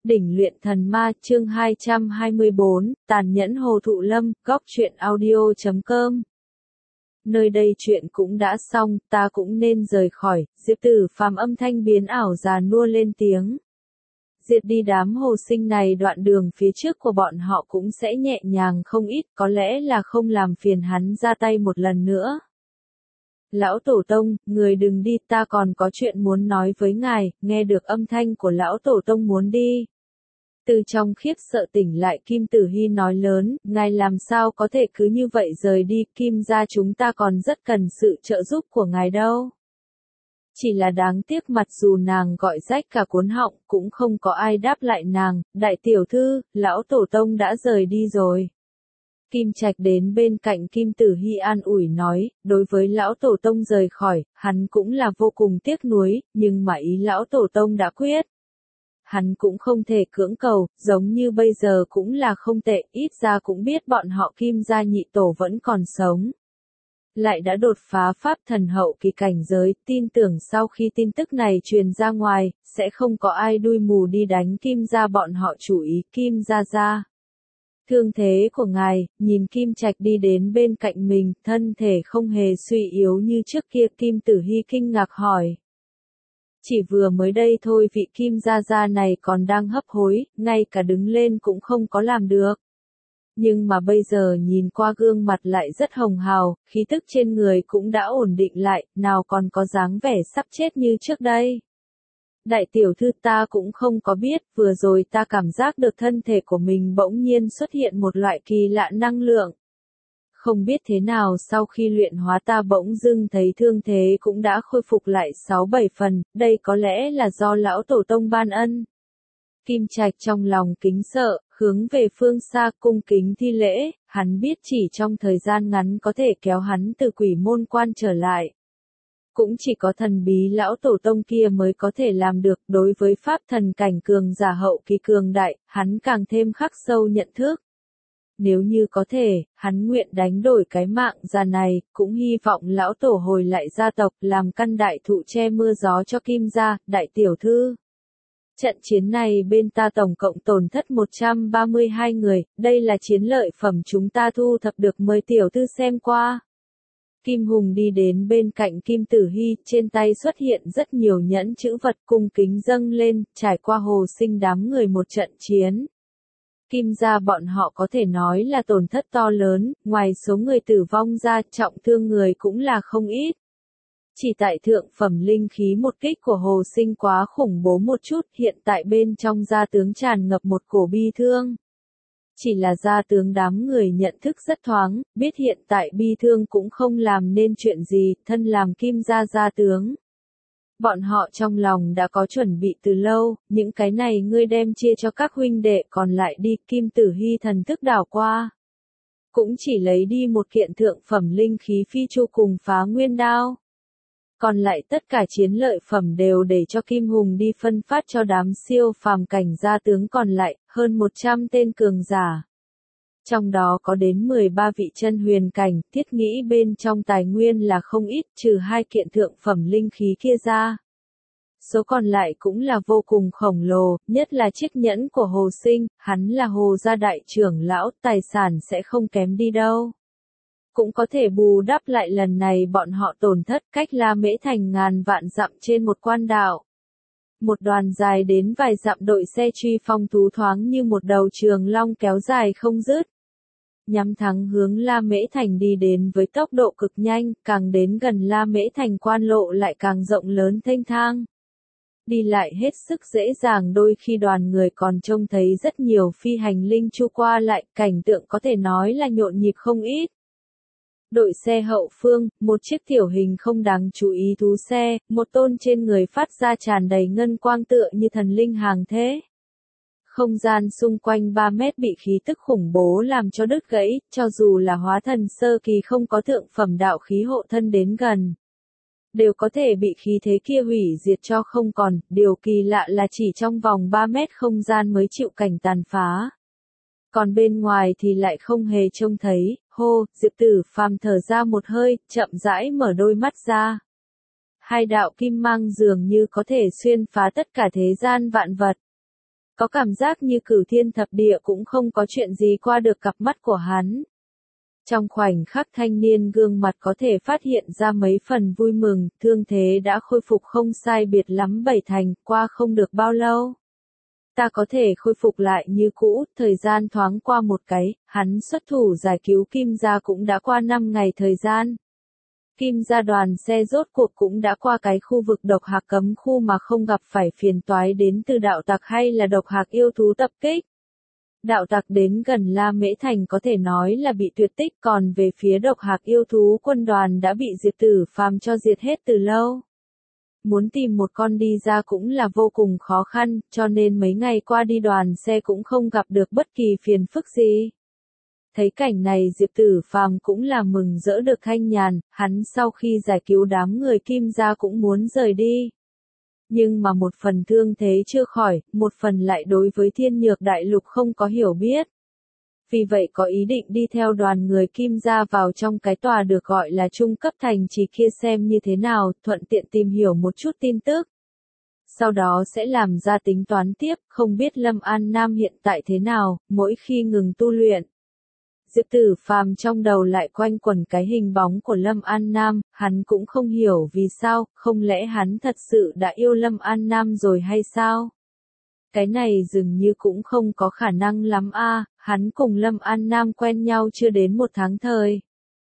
Đỉnh luyện thần ma chương 224, tàn nhẫn Hồ Thụ Lâm, góc truyện audio.com. Nơi đây chuyện cũng đã xong, ta cũng nên rời khỏi, Diệp Tử Phàm âm thanh biến ảo già nua lên tiếng. Diệt đi đám hồ sinh này, đoạn đường phía trước của bọn họ cũng sẽ nhẹ nhàng không ít, có lẽ là không làm phiền hắn ra tay một lần nữa. Lão Tổ Tông, người đừng đi, ta còn có chuyện muốn nói với ngài. Nghe được âm thanh của Lão Tổ Tông muốn đi. Từ trong khiếp sợ tỉnh lại, Kim Tử Hy nói lớn, ngài làm sao có thể cứ như vậy rời đi, Kim gia chúng ta còn rất cần sự trợ giúp của ngài đâu. Chỉ là đáng tiếc mặc dù nàng gọi rách cả cuốn họng, cũng không có ai đáp lại nàng. Đại tiểu thư, Lão Tổ Tông đã rời đi rồi. Kim Trạch đến bên cạnh Kim Tử Hy an ủi nói, đối với Lão Tổ Tông rời khỏi, hắn cũng là vô cùng tiếc nuối, nhưng mà ý Lão Tổ Tông đã quyết. Hắn cũng không thể cưỡng cầu, giống như bây giờ cũng là không tệ, ít ra cũng biết bọn họ Kim gia nhị tổ vẫn còn sống. Lại đã đột phá pháp thần hậu kỳ cảnh giới, tin tưởng sau khi tin tức này truyền ra ngoài, sẽ không có ai đuôi mù đi đánh Kim gia bọn họ, chủ ý Kim gia gia. Thương thế của ngài, nhìn Kim Trạch đi đến bên cạnh mình, thân thể không hề suy yếu như trước kia, Kim Tử Hy kinh ngạc hỏi. Chỉ vừa mới đây thôi, vị Kim gia gia này còn đang hấp hối, ngay cả đứng lên cũng không có làm được. Nhưng mà bây giờ nhìn qua gương mặt lại rất hồng hào, khí tức trên người cũng đã ổn định lại, nào còn có dáng vẻ sắp chết như trước đây. Đại tiểu thư, ta cũng không có biết, vừa rồi ta cảm giác được thân thể của mình bỗng nhiên xuất hiện một loại kỳ lạ năng lượng. Không biết thế nào sau khi luyện hóa ta bỗng dưng thấy thương thế cũng đã khôi phục lại 6-7 phần, đây có lẽ là do Lão Tổ Tông ban ân. Kim Trạch trong lòng kính sợ, hướng về phương xa cung kính thi lễ, hắn biết chỉ trong thời gian ngắn có thể kéo hắn từ quỷ môn quan trở lại. Cũng chỉ có thần bí Lão Tổ Tông kia mới có thể làm được, đối với pháp thần cảnh cường giả hậu kỳ cường đại, hắn càng thêm khắc sâu nhận thức. Nếu như có thể, hắn nguyện đánh đổi cái mạng già này, cũng hy vọng Lão Tổ hồi lại gia tộc, làm căn đại thụ che mưa gió cho Kim gia. Đại tiểu thư. Trận chiến này bên ta tổng cộng tổn thất 132 người, đây là chiến lợi phẩm chúng ta thu thập được, mời tiểu thư xem qua. Kim Hùng đi đến bên cạnh Kim Tử Hy, trên tay xuất hiện rất nhiều nhẫn chữ vật, cung kính dâng lên, trải qua hồ sinh đám người một trận chiến. Kim gia bọn họ có thể nói là tổn thất to lớn, ngoài số người tử vong ra, trọng thương người cũng là không ít. Chỉ tại thượng phẩm linh khí một kích của hồ sinh quá khủng bố một chút, hiện tại bên trong gia tướng tràn ngập một cổ bi thương. Chỉ là gia tướng đám người nhận thức rất thoáng, biết hiện tại bi thương cũng không làm nên chuyện gì, thân làm Kim gia gia tướng. Bọn họ trong lòng đã có chuẩn bị từ lâu, những cái này ngươi đem chia cho các huynh đệ, còn lại đi. Kim Tử Hy thần thức đảo qua. Cũng chỉ lấy đi một kiện thượng phẩm linh khí phi chu cùng phá nguyên đao. Còn lại tất cả chiến lợi phẩm đều để cho Kim Hùng đi phân phát cho đám siêu phàm cảnh gia tướng còn lại, hơn 100 tên cường giả. Trong đó có đến 13 vị chân huyền cảnh, thiết nghĩ bên trong tài nguyên là không ít, trừ 2 kiện thượng phẩm linh khí kia ra. Số còn lại cũng là vô cùng khổng lồ, nhất là chiếc nhẫn của Hồ Sinh, hắn là Hồ gia đại trưởng lão, tài sản sẽ không kém đi đâu. Cũng có thể bù đắp lại lần này bọn họ tổn thất, cách La Mễ Thành ngàn vạn dặm trên một quan đảo. Một đoàn dài đến vài dặm đội xe truy phong thú thoáng như một đầu trường long kéo dài không dứt. Nhắm thẳng hướng La Mễ Thành đi đến với tốc độ cực nhanh, càng đến gần La Mễ Thành quan lộ lại càng rộng lớn thênh thang. Đi lại hết sức dễ dàng, đôi khi đoàn người còn trông thấy rất nhiều phi hành linh chu qua lại, cảnh tượng có thể nói là nhộn nhịp không ít. Đội xe hậu phương, một chiếc tiểu hình không đáng chú ý thú xe, một tôn trên người phát ra tràn đầy ngân quang tựa như thần linh hàng thế. Không gian xung quanh 3 mét bị khí tức khủng bố làm cho đứt gãy, cho dù là hóa thần sơ kỳ không có thượng phẩm đạo khí hộ thân đến gần. Đều có thể bị khí thế kia hủy diệt cho không còn, điều kỳ lạ là chỉ trong vòng 3 mét không gian mới chịu cảnh tàn phá. Còn bên ngoài thì lại không hề trông thấy. Hô, Diệp Tử Phàm thở ra một hơi, chậm rãi mở đôi mắt ra. 2 đạo kim mang dường như có thể xuyên phá tất cả thế gian vạn vật. Có cảm giác như cửu thiên thập địa cũng không có chuyện gì qua được cặp mắt của hắn. Trong khoảnh khắc thanh niên gương mặt có thể phát hiện ra mấy phần vui mừng, thương thế đã khôi phục không sai biệt lắm bảy thành, qua không được bao lâu. Ta có thể khôi phục lại như cũ, thời gian thoáng qua một cái, hắn xuất thủ giải cứu Kim gia cũng đã qua 5 ngày thời gian. Kim gia đoàn xe rốt cuộc cũng đã qua cái khu vực độc hạc cấm khu mà không gặp phải phiền toái đến từ đạo tặc hay là độc hạc yêu thú tập kích. Đạo tặc đến gần La Mễ Thành có thể nói là bị tuyệt tích, còn về phía độc hạc yêu thú quân đoàn đã bị Diệp Tử Phàm cho diệt hết từ lâu. Muốn tìm một con đi ra cũng là vô cùng khó khăn, cho nên mấy ngày qua đi đoàn xe cũng không gặp được bất kỳ phiền phức gì. Thấy cảnh này Diệp Tử Phàm cũng là mừng rỡ được thanh nhàn, hắn sau khi giải cứu đám người Kim gia cũng muốn rời đi. Nhưng mà một phần thương thế chưa khỏi, một phần lại đối với Thiên Nhược Đại Lục không có hiểu biết. Vì vậy có ý định đi theo đoàn người Kim gia vào trong cái tòa được gọi là trung cấp thành trì kia xem như thế nào, thuận tiện tìm hiểu một chút tin tức. Sau đó sẽ làm ra tính toán tiếp, không biết Lâm An Nam hiện tại thế nào, mỗi khi ngừng tu luyện. Diệp Tử Phàm trong đầu lại quanh quẩn cái hình bóng của Lâm An Nam, hắn cũng không hiểu vì sao, không lẽ hắn thật sự đã yêu Lâm An Nam rồi hay sao? Cái này dường như cũng không có khả năng lắm a, hắn cùng Lâm An Nam quen nhau chưa đến 1 tháng thời.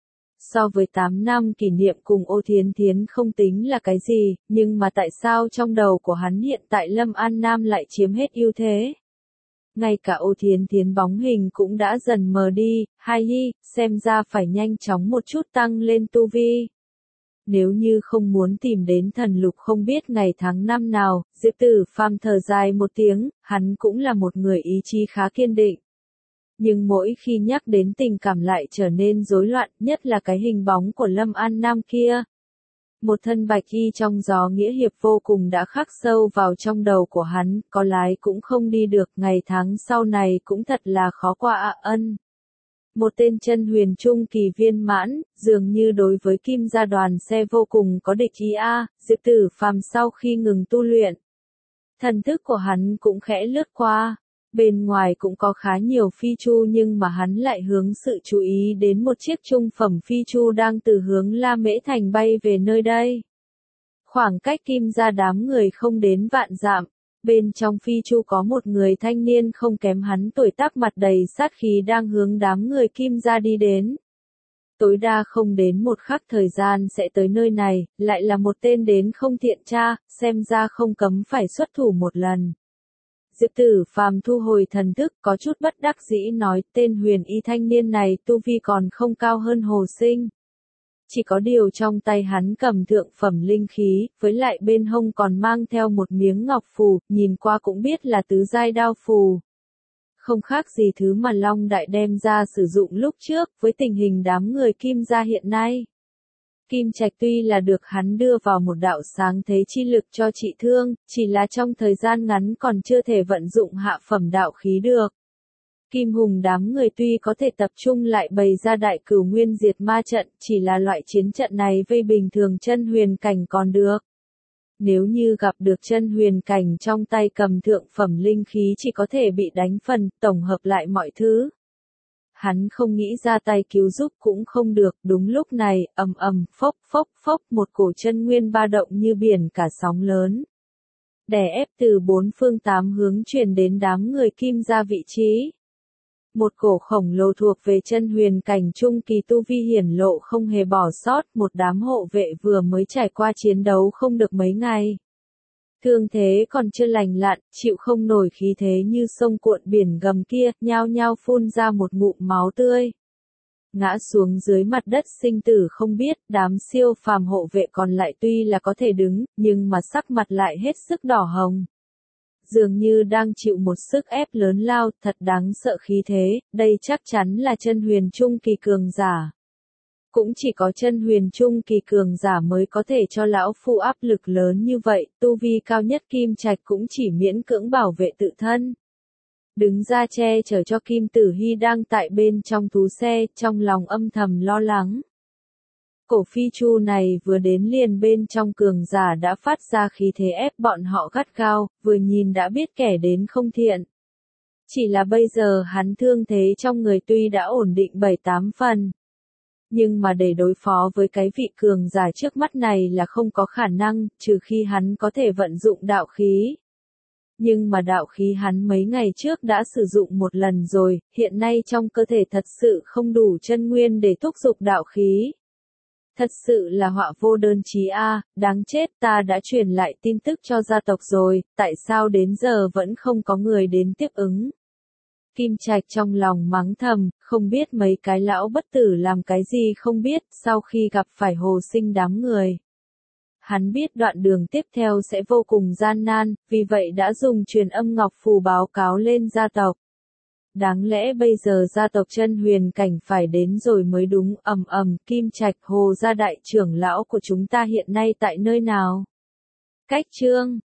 So với 8 năm kỷ niệm cùng Ô Thiến Thiến không tính là cái gì, nhưng mà tại sao trong đầu của hắn hiện tại Lâm An Nam lại chiếm hết ưu thế? Ngay cả Ô Thiến Thiến bóng hình cũng đã dần mờ đi, Hai Nhi, xem ra phải nhanh chóng một chút tăng lên tu vi. Nếu như không muốn tìm đến thần lục không biết ngày tháng năm nào, Diệp Tử Phàm thở dài một tiếng, hắn cũng là một người ý chí khá kiên định. Nhưng mỗi khi nhắc đến tình cảm lại trở nên rối loạn, nhất là cái hình bóng của Lâm An Nam kia. Một thân bạch y trong gió nghĩa hiệp vô cùng đã khắc sâu vào trong đầu của hắn, có lái cũng không đi được, ngày tháng sau này cũng thật là khó qua ạ ân. Một tên chân huyền trung kỳ viên mãn, dường như đối với Kim gia đoàn xe vô cùng có địch ý a, Diệp Tử Phàm sau khi ngừng tu luyện. Thần thức của hắn cũng khẽ lướt qua. Bên ngoài cũng có khá nhiều phi chu nhưng mà hắn lại hướng sự chú ý đến một chiếc trung phẩm phi chu đang từ hướng La Mễ Thành bay về nơi đây. Khoảng cách Kim gia đám người không đến vạn dặm, bên trong phi chu có một người thanh niên không kém hắn tuổi tác mặt đầy sát khí đang hướng đám người Kim gia đi đến. Tối đa không đến một khắc thời gian sẽ tới nơi này, lại là một tên đến không thiện tra, xem ra không cấm phải xuất thủ một lần. Diệp Tử Phàm thu hồi thần thức có chút bất đắc dĩ nói tên huyền y thanh niên này tu vi còn không cao hơn Hồ Sinh. Chỉ có điều trong tay hắn cầm thượng phẩm linh khí, với lại bên hông còn mang theo một miếng ngọc phù, nhìn qua cũng biết là tứ giai đao phù. Không khác gì thứ mà Long Đại đem ra sử dụng lúc trước, với tình hình đám người Kim gia hiện nay. Kim Trạch tuy là được hắn đưa vào một đạo sáng thế chi lực cho trị thương, chỉ là trong thời gian ngắn còn chưa thể vận dụng hạ phẩm đạo khí được. Kim Hùng đám người tuy có thể tập trung lại bày ra đại cửu nguyên diệt ma trận, chỉ là loại chiến trận này vây bình thường chân huyền cảnh còn được. Nếu như gặp được chân huyền cảnh trong tay cầm thượng phẩm linh khí chỉ có thể bị đánh phần, tổng hợp lại mọi thứ. Hắn không nghĩ ra tay cứu giúp cũng không được, đúng lúc này, ầm ầm, phốc phốc phốc, một cổ chân nguyên ba động như biển cả sóng lớn. Đè ép từ 4 phương 8 hướng truyền đến đám người Kim gia vị trí. Một cổ khổng lồ thuộc về chân huyền cảnh trung kỳ tu vi hiển lộ không hề bỏ sót, một đám hộ vệ vừa mới trải qua chiến đấu không được mấy ngày. Thương thế còn chưa lành lặn, chịu không nổi khí thế như sông cuộn biển gầm kia, nhao nhao phun ra một ngụm máu tươi. Ngã xuống dưới mặt đất sinh tử không biết, đám siêu phàm hộ vệ còn lại tuy là có thể đứng, nhưng mà sắc mặt lại hết sức đỏ hồng. Dường như đang chịu một sức ép lớn lao, thật đáng sợ khí thế, đây chắc chắn là chân huyền trung kỳ cường giả. Cũng chỉ có chân huyền trung kỳ cường giả mới có thể cho lão phu áp lực lớn như vậy, tu vi cao nhất Kim Trạch cũng chỉ miễn cưỡng bảo vệ tự thân. Đứng ra che chở cho Kim Tử Hy đang tại bên trong thú xe, trong lòng âm thầm lo lắng. Cổ phi chu này vừa đến liền bên trong cường giả đã phát ra khí thế ép bọn họ gắt gao, vừa nhìn đã biết kẻ đến không thiện. Chỉ là bây giờ hắn thương thế trong người tuy đã ổn định 7-8 phần. Nhưng mà để đối phó với cái vị cường giả trước mắt này là không có khả năng, trừ khi hắn có thể vận dụng đạo khí. Nhưng mà đạo khí hắn mấy ngày trước đã sử dụng một lần rồi, hiện nay trong cơ thể thật sự không đủ chân nguyên để thúc giục đạo khí. Thật sự là họa vô đơn chí a, đáng chết, ta đã truyền lại tin tức cho gia tộc rồi, tại sao đến giờ vẫn không có người đến tiếp ứng. Kim Trạch trong lòng mắng thầm, không biết mấy cái lão bất tử làm cái gì không biết, sau khi gặp phải Hồ Sinh đám người. Hắn biết đoạn đường tiếp theo sẽ vô cùng gian nan, vì vậy đã dùng truyền âm ngọc phù báo cáo lên gia tộc. Đáng lẽ bây giờ gia tộc Chân Huyền Cảnh phải đến rồi mới đúng, Kim Trạch Hồ gia đại trưởng lão của chúng ta hiện nay tại nơi nào? Cách chương